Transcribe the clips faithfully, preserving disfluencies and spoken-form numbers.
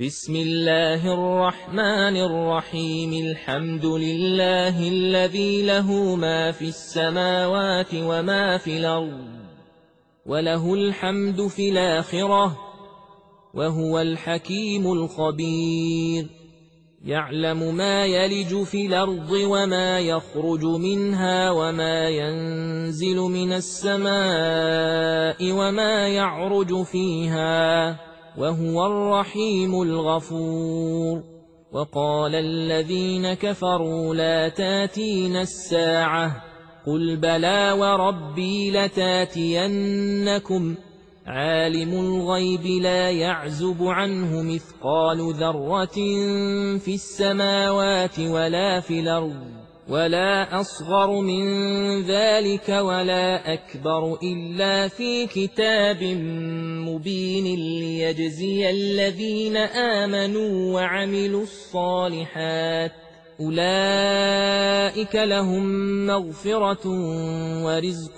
بسم الله الرحمن الرحيم. الحمد لله الذي له ما في السماوات وما في الأرض، وله الحمد في الآخرة، وهو الحكيم الخبير. يعلم ما يلج في الأرض وما يخرج منها وما ينزل من السماء وما يعرج فيها، وهو الرحيم الغفور. وقال الذين كفروا لا تاتين الساعة، قل بلى وربي لتاتينكم، عالم الغيب لا يعزب عنه مثقال ذرة في السماوات ولا في الأرض، ولا أصغر من ذلك ولا أكبر إلا في كتاب مبين، ليجزي الذين آمنوا وعملوا الصالحات، أولئك لهم مغفرة ورزق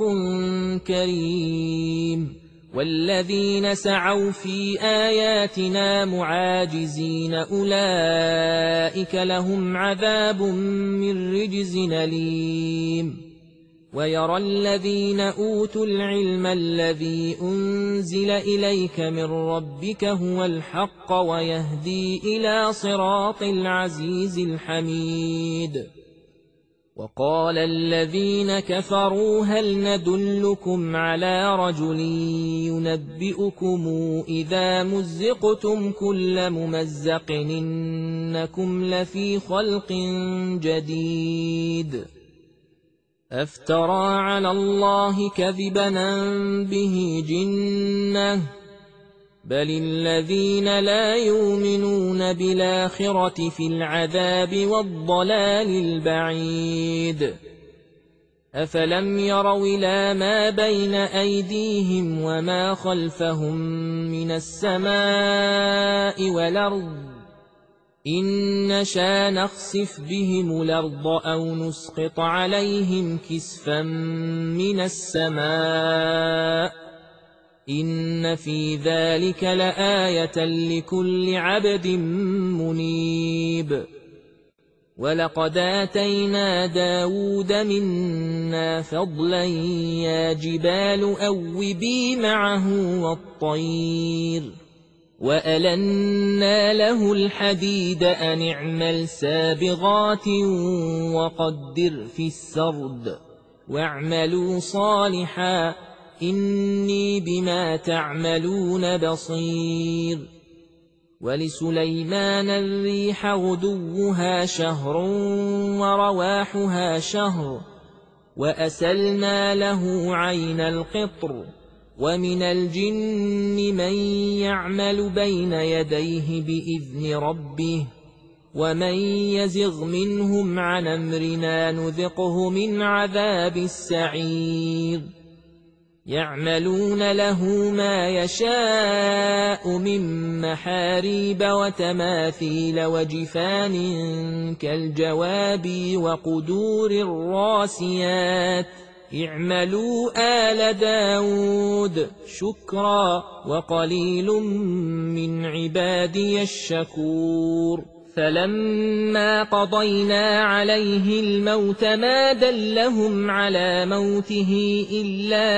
كريم. والذين سعوا في آياتنا معاجزين أولئك لهم عذاب من رجز أليم. ويرى الذين أوتوا العلم الذي أنزل إليك من ربك هو الحق ويهدي إلى صراط العزيز الحميد. وقال الذين كفروا هل ندلكم على رجل ينبئكم إذا مزقتم كل ممزق إنكم لفي خلق جديد، أفترى على الله كذبا أم به جنة، بل الذين لا يؤمنون بالآخرة في العذاب والضلال البعيد. أفلم يروا إلى ما بين أيديهم وما خلفهم من السماء والأرض، إن نشأ نخسف بهم الأرض أو نسقط عليهم كسفا من السماء، إن في ذلك لآية لكل عبد منيب. ولقد آتينا داود منا فضلا يا جبال أوبي معه والطير، وألنا له الحديد أن اعمل سابغات وقدر في السرد، واعملوا صالحا إني بما تعملون بصير. ولسليمان الريح غدوها شهر ورواحها شهر، وأسلنا له عين القطر، ومن الجن من يعمل بين يديه بإذن ربه، ومن يزغ منهم عن أمرنا نذقه من عذاب السعير. يعملون له ما يشاء من محاريب وتماثيل وجفان كالجواب وقدور الراسيات، اعملوا آل داود شكرا وقليل من عبادي الشكور. فلما قضينا عليه الموت ما دلهم على موته إلا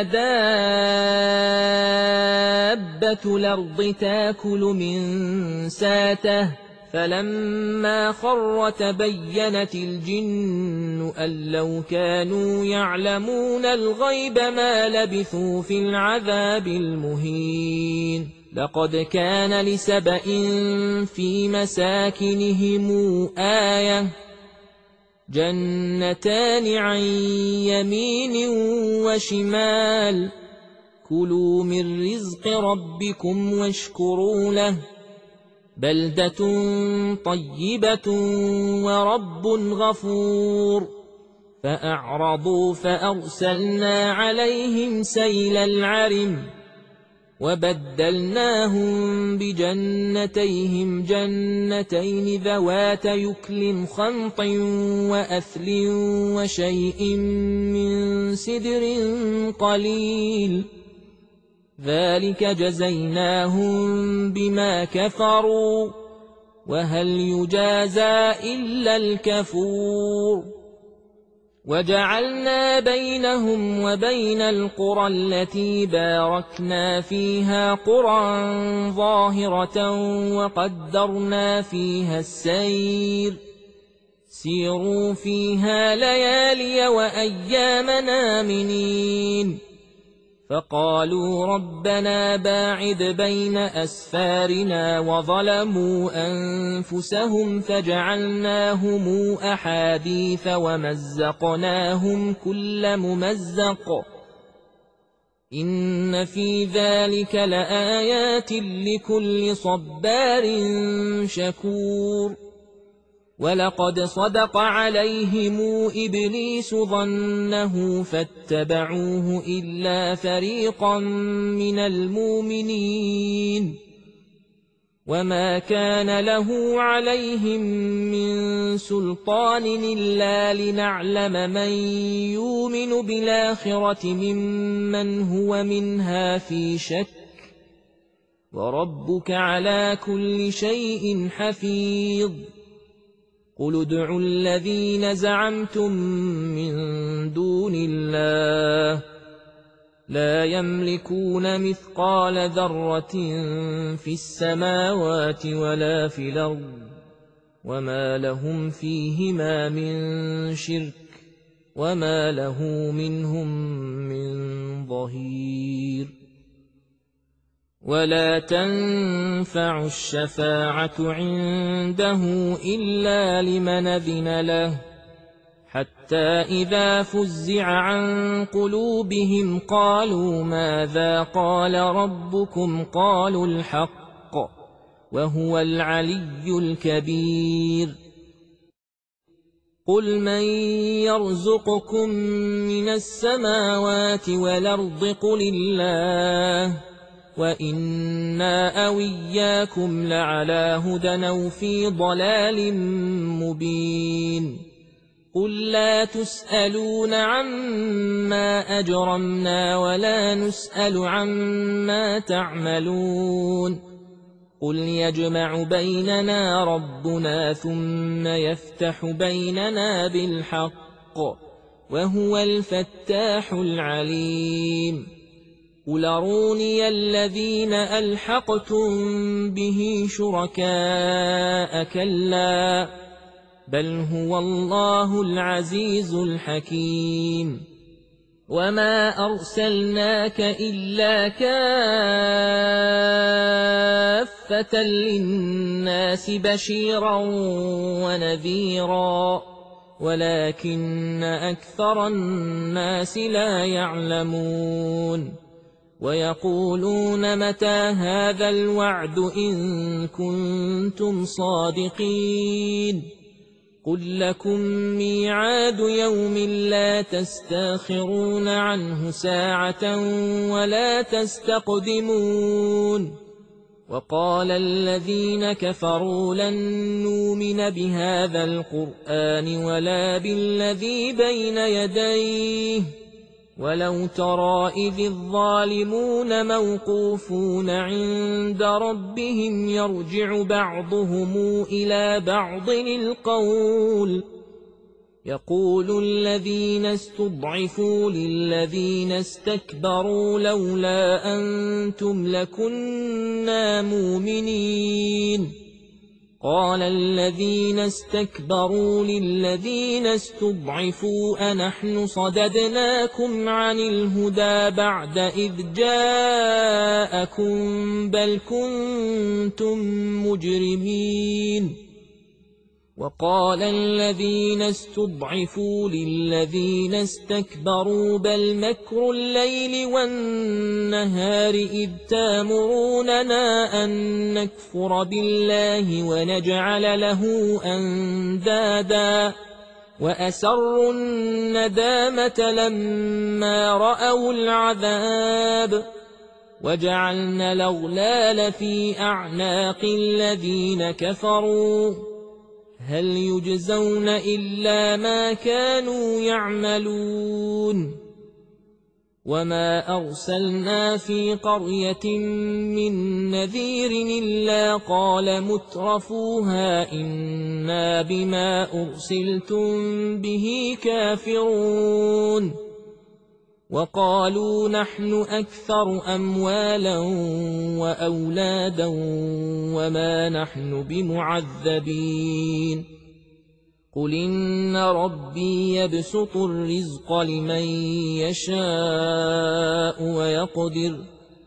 دابة الأرض تاكل من ساته، فلما خر تبينت الجن أن لو كانوا يعلمون الغيب ما لبثوا في العذاب المهين. لقد كان لسبإ في مساكنهم آية، جنتان عن يمين وشمال، كلوا من رزق ربكم واشكروا له، بلدة طيبة ورب غفور. فأعرضوا فأرسلنا عليهم سيل العرم، وبدلناهم بجنتيهم جنتين ذوات يكل خمط وأثل وشيء من سدر قليل، ذلك جزيناهم بما كفروا وهل يجازى إلا الكفور وجعلنا بينهم وبين القرى التي باركنا فيها قرى ظاهرة وقدرنا فيها السير سيروا فيها ليالي وأياما آمنين فقالوا ربنا باعد بين أسفارنا وظلموا أنفسهم فجعلناهم أحاديث ومزقناهم كل ممزق إن في ذلك لآيات لكل صبار شكور ولقد صدق عليهم إبليس ظنه فاتبعوه إلا فريقا من المؤمنين وما كان له عليهم من سلطان إلا لنعلم من يؤمن بالآخرة ممن هو منها في شك وربك على كل شيء حفيظ قل ادعوا الذين زعمتم من دون الله لا يملكون مثقال ذرة في السماوات ولا في الأرض وما لهم فيهما من شرك وما له منهم من ظهير ولا تنفع الشفاعة عنده إلا لمن أذن له حتى إذا فزع عن قلوبهم قالوا ماذا قال ربكم قالوا الحق وهو العلي الكبير قل من يرزقكم من السماوات والأرض قل الله وإنا أو إياكم لعلى هدى أو في ضلال مبين قل لا تسألون عما أجرمنا ولا نسأل عما تعملون قل يجمع بيننا ربنا ثم يفتح بيننا بالحق وهو الفتاح العليم قل أروني الذين ألحقتم به شركاء كلا بل هو الله العزيز الحكيم وما أرسلناك إلا كافة للناس بشيرا ونذيرا ولكن أكثر الناس لا يعلمون ويقولون متى هذا الوعد إن كنتم صادقين قل لكم ميعاد يوم لا تستاخرون عنه ساعة ولا تستقدمون وقال الذين كفروا لن نؤمن بهذا القرآن ولا بالذي بين يديه ولو ترى إذ الظالمون موقوفون عند ربهم يرجع بعضهم إلى بعض القول يقول الذين استضعفوا للذين استكبروا لولا أنتم لكنا مؤمنين قال الذين استكبروا للذين استضعفوا أنحن صددناكم عن الهدى بعد إذ جاءكم بل كنتم مجرمين وقال الذين استضعفوا للذين استكبروا بل مكر الليل والنهار إذ تامروننا أن نكفر بالله ونجعل له أندادا وأسروا الندامة لما رأوا العذاب وجعلنا الأغلال في أعناق الذين كفروا هل يجزون إلا ما كانوا يعملون وما أرسلنا في قرية من نذير إلا قال مترفوها إنا بما أرسلتم به كافرون وقالوا نحن أكثر أموالا وأولادا وما نحن بمعذبين قل إن ربي يبسط الرزق لمن يشاء ويقدر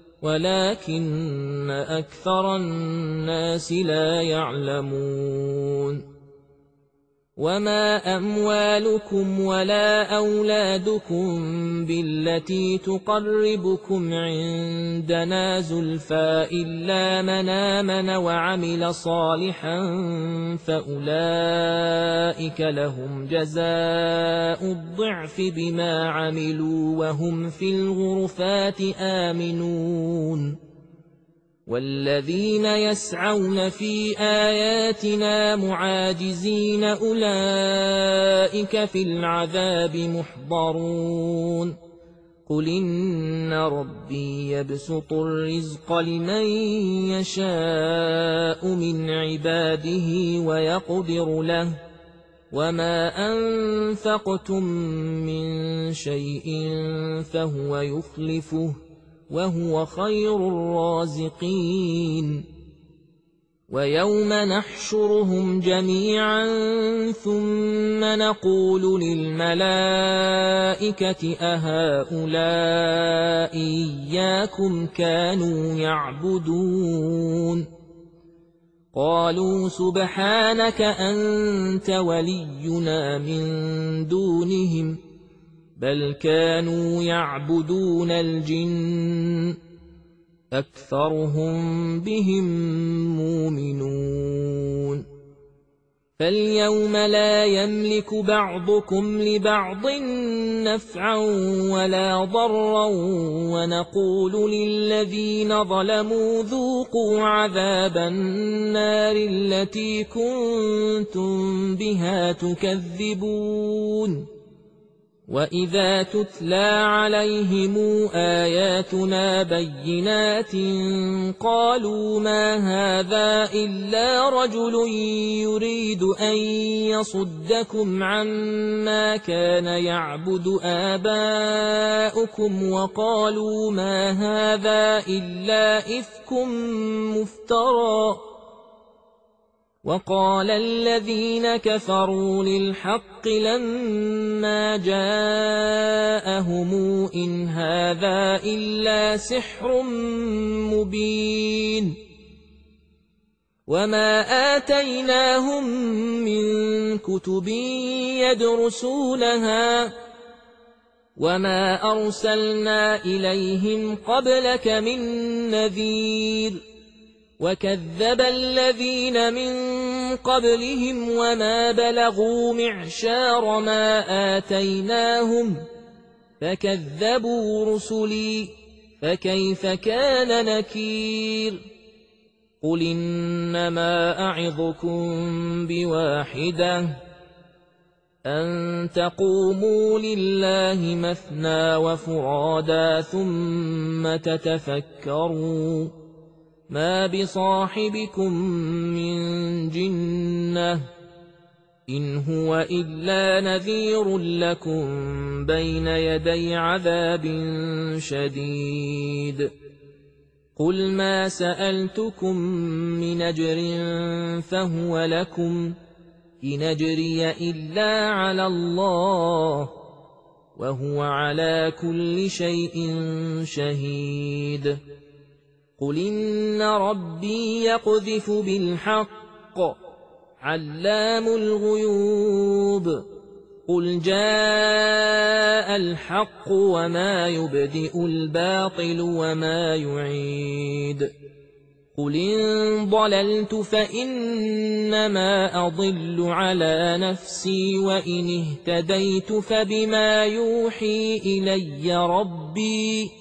ولكن أكثر الناس لا يعلمون وما أموالكم ولا أولادكم بالتي تقربكم عندنا زلفى إلا من آمن وعمل صالحا فأولئك لهم جزاء الضعف بما عملوا وهم في الغرفات آمنون والذين يسعون في آياتنا معاجزين أولئك في العذاب محضرون قل إن ربي يبسط الرزق لمن يشاء من عباده ويقدر له وما أنفقتم من شيء فهو يخلفه وهو خير الرازقين ويوم نحشرهم جميعا ثم نقول للملائكة أهؤلاء إياكم كانوا يعبدون قالوا سبحانك أنت ولينا من دونهم بل كانوا يعبدون الجن أكثرهم بهم مؤمنون فاليوم لا يملك بعضكم لبعض نفعا ولا ضرا ونقول للذين ظلموا ذوقوا عذاب النار التي كنتم بها تكذبون وإذا تتلى عليهم آياتنا بينات قالوا ما هذا إلا رجل يريد أن يصدكم عما كان يعبد آباؤكم وقالوا ما هذا إلا إفك مفترى وقال الذين كفروا للحق لما جاءهم إن هذا إلا سحر مبين وما آتيناهم من كتب يدرسونها وما أرسلنا إليهم قبلك من نذير وكذب الذين من قبلهم وما بلغوا معشار ما آتيناهم فكذبوا رسلي فكيف كان نكير قل إنما أعظكم بواحدة أن تقوموا لله مثنى وفرادا ثم تتفكروا ما بصاحبكم من جنة إن هو إلا نذير لكم بين يدي عذاب شديد قل ما سألتكم من أجر فهو لكم إن أجري إلا على الله وهو على كل شيء شهيد قل إن ربي يقذف بالحق علام الغيوب قل جاء الحق وما يبدئ الباطل وما يعيد قل إن ضللت فإنما أضل على نفسي وإن اهتديت فبما يوحي إلي ربي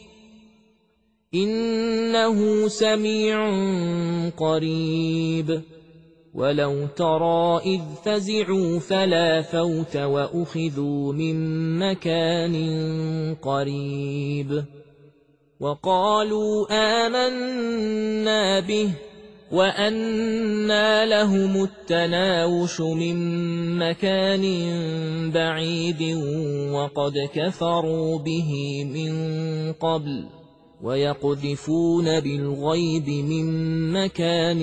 إنه سميع قريب ولو ترى إذ فزعوا فلا فوت وأخذوا من مكان قريب وقالوا آمنا به وأنى لهم التناوش من مكان بعيد وقد كفروا به من قبل ويقذفون بالغيب من مكان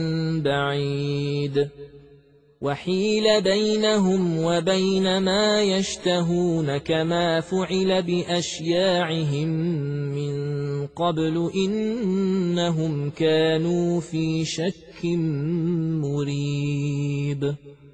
بعيد وحيل بينهم وبين ما يشتهون كما فعل بأشياعهم من قبل إنهم كانوا في شك مريب.